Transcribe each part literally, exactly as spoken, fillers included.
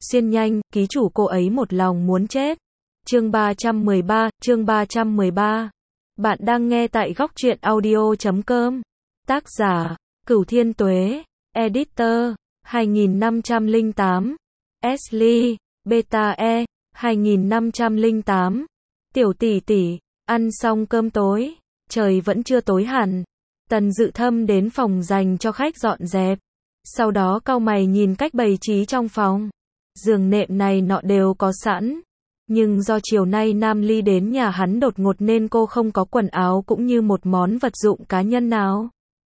Xuyên nhanh, ký chủ cô ấy một lòng muốn chết. Chương ba trăm mười ba, chương ba trăm mười ba. Bạn đang nghe tại góc truyện audio chấm com. Tác giả, Cửu Thiên Tuế. Editor, hai nghìn năm trăm lẻ tám. Ashley, Beta E, hai nghìn năm trăm lẻ tám. Tiểu tỷ tỷ, ăn xong cơm tối, trời vẫn chưa tối hẳn. Tần Dự Thâm đến phòng dành cho khách dọn dẹp. Sau đó cau mày nhìn cách bày trí trong phòng. Giường nệm này nọ đều có sẵn. Nhưng do chiều nay Nam Ly đến nhà hắn đột ngột nên cô không có quần áo cũng như một món vật dụng cá nhân nào.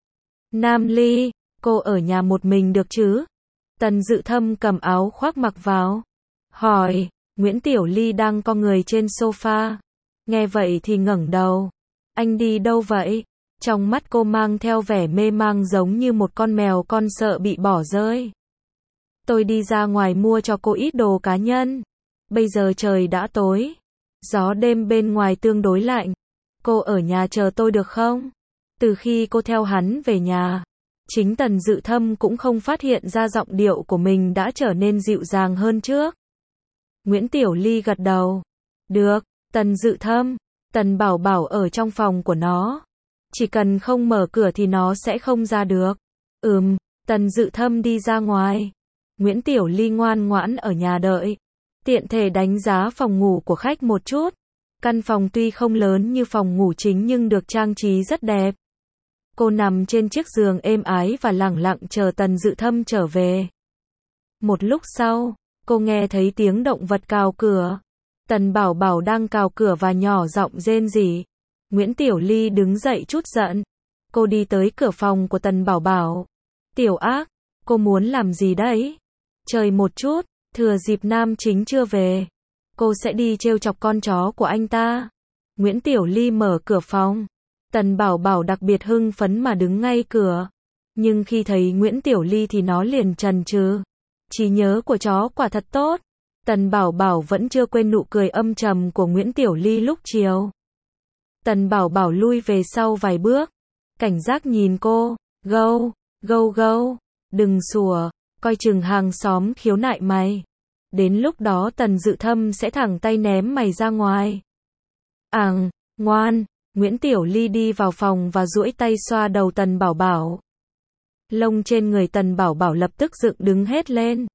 Nam Ly, cô ở nhà một mình được chứ? Tần Dự Thâm cầm áo khoác mặc vào. Hỏi, Nguyễn Tiểu Ly đang co người trên sofa. Nghe vậy thì ngẩng đầu. Anh đi đâu vậy? Trong mắt cô mang theo vẻ mê mang giống như một con mèo con sợ bị bỏ rơi. Tôi đi ra ngoài mua cho cô ít đồ cá nhân. Bây giờ trời đã tối. Gió đêm bên ngoài tương đối lạnh. Cô ở nhà chờ tôi được không? Từ khi cô theo hắn về nhà, chính Tần Dự Thâm cũng không phát hiện ra giọng điệu của mình đã trở nên dịu dàng hơn trước. Nguyễn Tiểu Ly gật đầu. Được, Tần Dự Thâm. Tần Bảo Bảo ở trong phòng của nó. Chỉ cần không mở cửa thì nó sẽ không ra được. Ừm, Tần Dự Thâm đi ra ngoài. Nguyễn Tiểu Ly ngoan ngoãn ở nhà đợi. Tiện thể đánh giá phòng ngủ của khách một chút. Căn phòng tuy không lớn như phòng ngủ chính nhưng được trang trí rất đẹp. Cô nằm trên chiếc giường êm ái và lẳng lặng chờ Tần Dự Thâm trở về. Một lúc sau, cô nghe thấy tiếng động vật cào cửa. Tần Bảo Bảo đang cào cửa và nhỏ giọng rên rỉ. Nguyễn Tiểu Ly đứng dậy chút giận. Cô đi tới cửa phòng của Tần Bảo Bảo. Tiểu Ác, cô muốn làm gì đấy? Chờ một chút, thừa dịp nam chính chưa về, cô sẽ đi trêu chọc con chó của anh ta. Nguyễn Tiểu Ly mở cửa phòng. Tần Bảo Bảo đặc biệt hưng phấn mà đứng ngay cửa. Nhưng khi thấy Nguyễn Tiểu Ly thì nó liền chần chừ. Trí nhớ của chó quả thật tốt. Tần Bảo Bảo vẫn chưa quên nụ cười âm trầm của Nguyễn Tiểu Ly lúc chiều. Tần Bảo Bảo lui về sau vài bước. Cảnh giác nhìn cô. Gâu, gâu gâu. Đừng sủa, coi chừng hàng xóm khiếu nại mày. Đến lúc đó Tần Dự Thâm sẽ thẳng tay ném mày ra ngoài. Ảng, ngoan. Nguyễn Tiểu Ly đi vào phòng và duỗi tay xoa đầu Tần Bảo Bảo. Lông trên người Tần Bảo Bảo lập tức dựng đứng hết lên.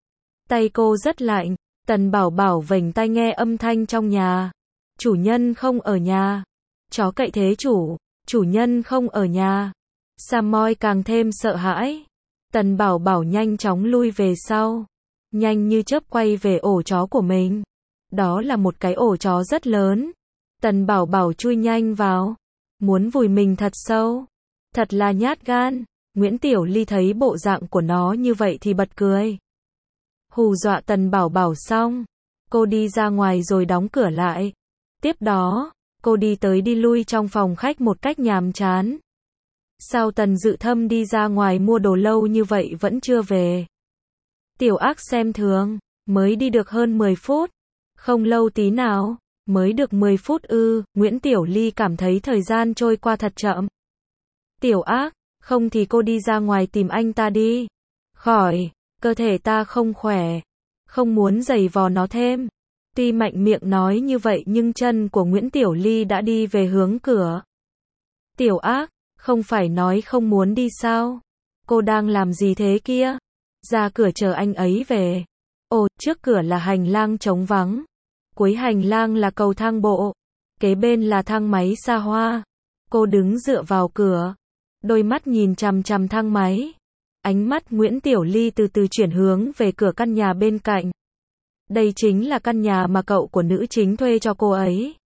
Tay cô rất lạnh. Tần Bảo Bảo vểnh tai nghe âm thanh trong nhà. Chủ nhân không ở nhà. Chó cậy thế chủ. Chủ nhân không ở nhà. Samoy càng thêm sợ hãi. Tần Bảo Bảo nhanh chóng lui về sau. Nhanh như chớp quay về ổ chó của mình. Đó là một cái ổ chó rất lớn. Tần Bảo Bảo chui nhanh vào. Muốn vùi mình thật sâu. Thật là nhát gan. Nguyễn Tiểu Ly thấy bộ dạng của nó như vậy thì bật cười. Hù dọa Tần Bảo Bảo xong. Cô đi ra ngoài rồi đóng cửa lại. Tiếp đó, cô đi tới đi lui trong phòng khách một cách nhàm chán. Sao Tần Dự Thâm đi ra ngoài mua đồ lâu như vậy vẫn chưa về? Tiểu Ác xem thường. Mới đi được hơn mười phút. Không lâu tí nào. Mới được mười phút ư. Nguyễn Tiểu Ly cảm thấy thời gian trôi qua thật chậm. Tiểu Ác, không thì cô đi ra ngoài tìm anh ta đi. Khỏi, cơ thể ta không khỏe. Không muốn giày vò nó thêm. Tuy mạnh miệng nói như vậy nhưng chân của Nguyễn Tiểu Ly đã đi về hướng cửa. Tiểu Ác, không phải nói không muốn đi sao? Cô đang làm gì thế kia? Ra cửa chờ anh ấy về. Ồ, trước cửa là hành lang trống vắng. Cuối hành lang là cầu thang bộ. Kế bên là thang máy xa hoa. Cô đứng dựa vào cửa. Đôi mắt nhìn chằm chằm thang máy. Ánh mắt Nguyễn Tiểu Ly từ từ chuyển hướng về cửa căn nhà bên cạnh. Đây chính là căn nhà mà cậu của nữ chính thuê cho cô ấy.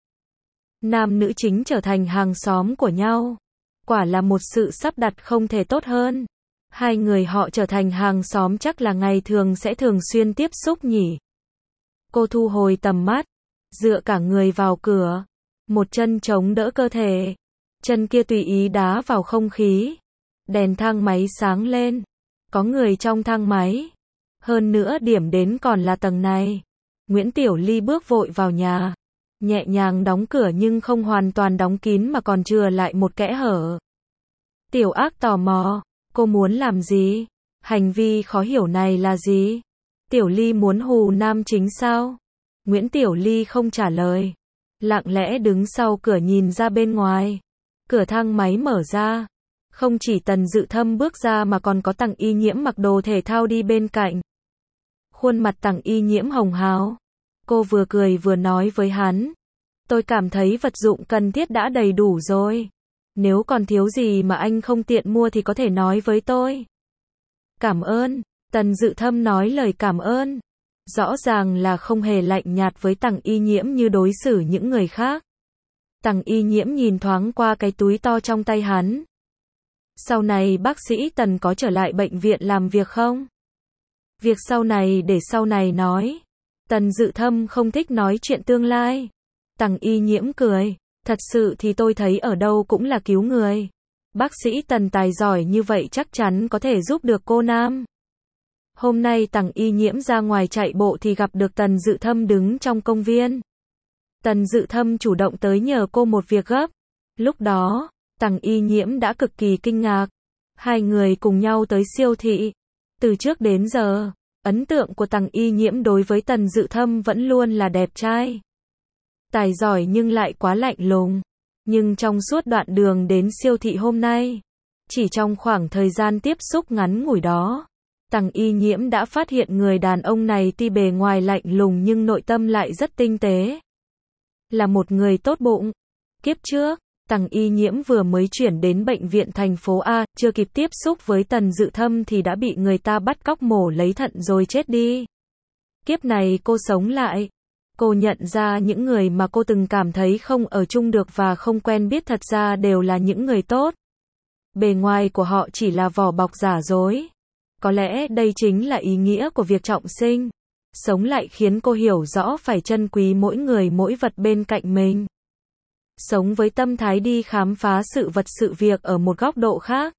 Nam nữ chính trở thành hàng xóm của nhau. Quả là một sự sắp đặt không thể tốt hơn. Hai người họ trở thành hàng xóm chắc là ngày thường sẽ thường xuyên tiếp xúc nhỉ. Cô thu hồi tầm mắt. Dựa cả người vào cửa. Một chân chống đỡ cơ thể. Chân kia tùy ý đá vào không khí. Đèn thang máy sáng lên. Có người trong thang máy. Hơn nữa điểm đến còn là tầng này. Nguyễn Tiểu Ly bước vội vào nhà. Nhẹ nhàng đóng cửa nhưng không hoàn toàn đóng kín mà còn chừa lại một kẽ hở. Tiểu Ác tò mò. Cô muốn làm gì? Hành vi khó hiểu này là gì? Tiểu Ly muốn hù nam chính sao? Nguyễn Tiểu Ly không trả lời. Lặng lẽ đứng sau cửa nhìn ra bên ngoài. Cửa thang máy mở ra. Không chỉ Tần Dự Thâm bước ra mà còn có Tằng Y Nhiễm mặc đồ thể thao đi bên cạnh. Khuôn mặt Tằng Y Nhiễm hồng hào. Cô vừa cười vừa nói với hắn. Tôi cảm thấy vật dụng cần thiết đã đầy đủ rồi. Nếu còn thiếu gì mà anh không tiện mua thì có thể nói với tôi. Cảm ơn. Tần Dự Thâm nói lời cảm ơn. Rõ ràng là không hề lạnh nhạt với Tằng Y Nhiễm như đối xử những người khác. Tằng Y Nhiễm nhìn thoáng qua cái túi to trong tay hắn. Sau này bác sĩ Tần có trở lại bệnh viện làm việc không? Việc sau này để sau này nói. Tần Dự Thâm không thích nói chuyện tương lai. Tằng Y Nhiễm cười. Thật sự thì tôi thấy ở đâu cũng là cứu người. Bác sĩ Tần tài giỏi như vậy chắc chắn có thể giúp được cô Nam. Hôm nay Tằng Y Nhiễm ra ngoài chạy bộ thì gặp được Tần Dự Thâm đứng trong công viên. Tần Dự Thâm chủ động tới nhờ cô một việc gấp. Lúc đó, Tằng Y Nhiễm đã cực kỳ kinh ngạc. Hai người cùng nhau tới siêu thị. Từ trước đến giờ, ấn tượng của Tằng Y Nhiễm đối với Tần Dự Thâm vẫn luôn là đẹp trai. Tài giỏi nhưng lại quá lạnh lùng. Nhưng trong suốt đoạn đường đến siêu thị hôm nay, chỉ trong khoảng thời gian tiếp xúc ngắn ngủi đó, Tằng Y Nhiễm đã phát hiện người đàn ông này tuy bề ngoài lạnh lùng nhưng nội tâm lại rất tinh tế. Là một người tốt bụng. Kiếp trước, Tằng Y Nhiễm vừa mới chuyển đến bệnh viện thành phố A, chưa kịp tiếp xúc với Tần Dự Thâm thì đã bị người ta bắt cóc mổ lấy thận rồi chết đi. Kiếp này cô sống lại. Cô nhận ra những người mà cô từng cảm thấy không ở chung được và không quen biết thật ra đều là những người tốt. Bề ngoài của họ chỉ là vỏ bọc giả dối. Có lẽ đây chính là ý nghĩa của việc trọng sinh. Sống lại khiến cô hiểu rõ phải trân quý mỗi người mỗi vật bên cạnh mình. Sống với tâm thái đi khám phá sự vật sự việc ở một góc độ khác.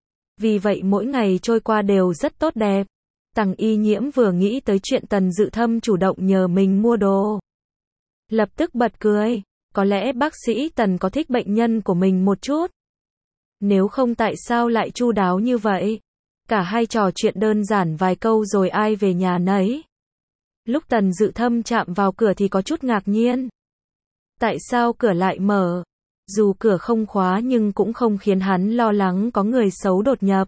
Vì vậy mỗi ngày trôi qua đều rất tốt đẹp. Tằng Y Nhiễm vừa nghĩ tới chuyện Tần Dự Thâm chủ động nhờ mình mua đồ. Lập tức bật cười. Có lẽ bác sĩ Tần có thích bệnh nhân của mình một chút. Nếu không tại sao lại chu đáo như vậy? Cả hai trò chuyện đơn giản vài câu rồi ai về nhà nấy. Lúc Tần Dự Thâm chạm vào cửa thì có chút ngạc nhiên. Tại sao cửa lại mở? Dù cửa không khóa nhưng cũng không khiến hắn lo lắng có người xấu đột nhập.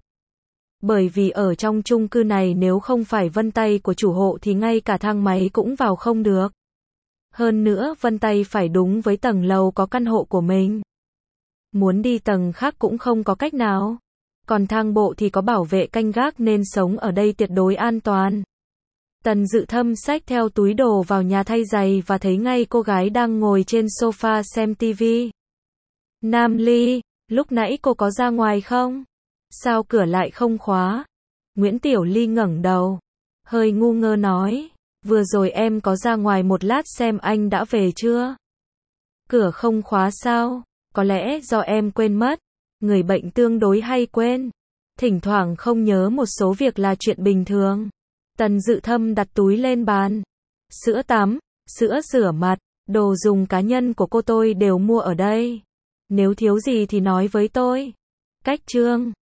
Bởi vì ở trong chung cư này nếu không phải vân tay của chủ hộ thì ngay cả thang máy cũng vào không được. Hơn nữa vân tay phải đúng với tầng lầu có căn hộ của mình. Muốn đi tầng khác cũng không có cách nào. Còn thang bộ thì có bảo vệ canh gác nên sống ở đây tuyệt đối an toàn. Tần Dự Thâm xách theo túi đồ vào nhà thay giày và thấy ngay cô gái đang ngồi trên sofa xem tivi. Nam Ly, lúc nãy cô có ra ngoài không? Sao cửa lại không khóa? Nguyễn Tiểu Ly ngẩng đầu, hơi ngu ngơ nói, vừa rồi em có ra ngoài một lát xem anh đã về chưa? Cửa không khóa sao? Có lẽ do em quên mất. Người bệnh tương đối hay quên. Thỉnh thoảng không nhớ một số việc là chuyện bình thường. Tần Dự Thâm đặt túi lên bàn. Sữa tắm, sữa rửa mặt, đồ dùng cá nhân của cô tôi đều mua ở đây. Nếu thiếu gì thì nói với tôi. Cách chương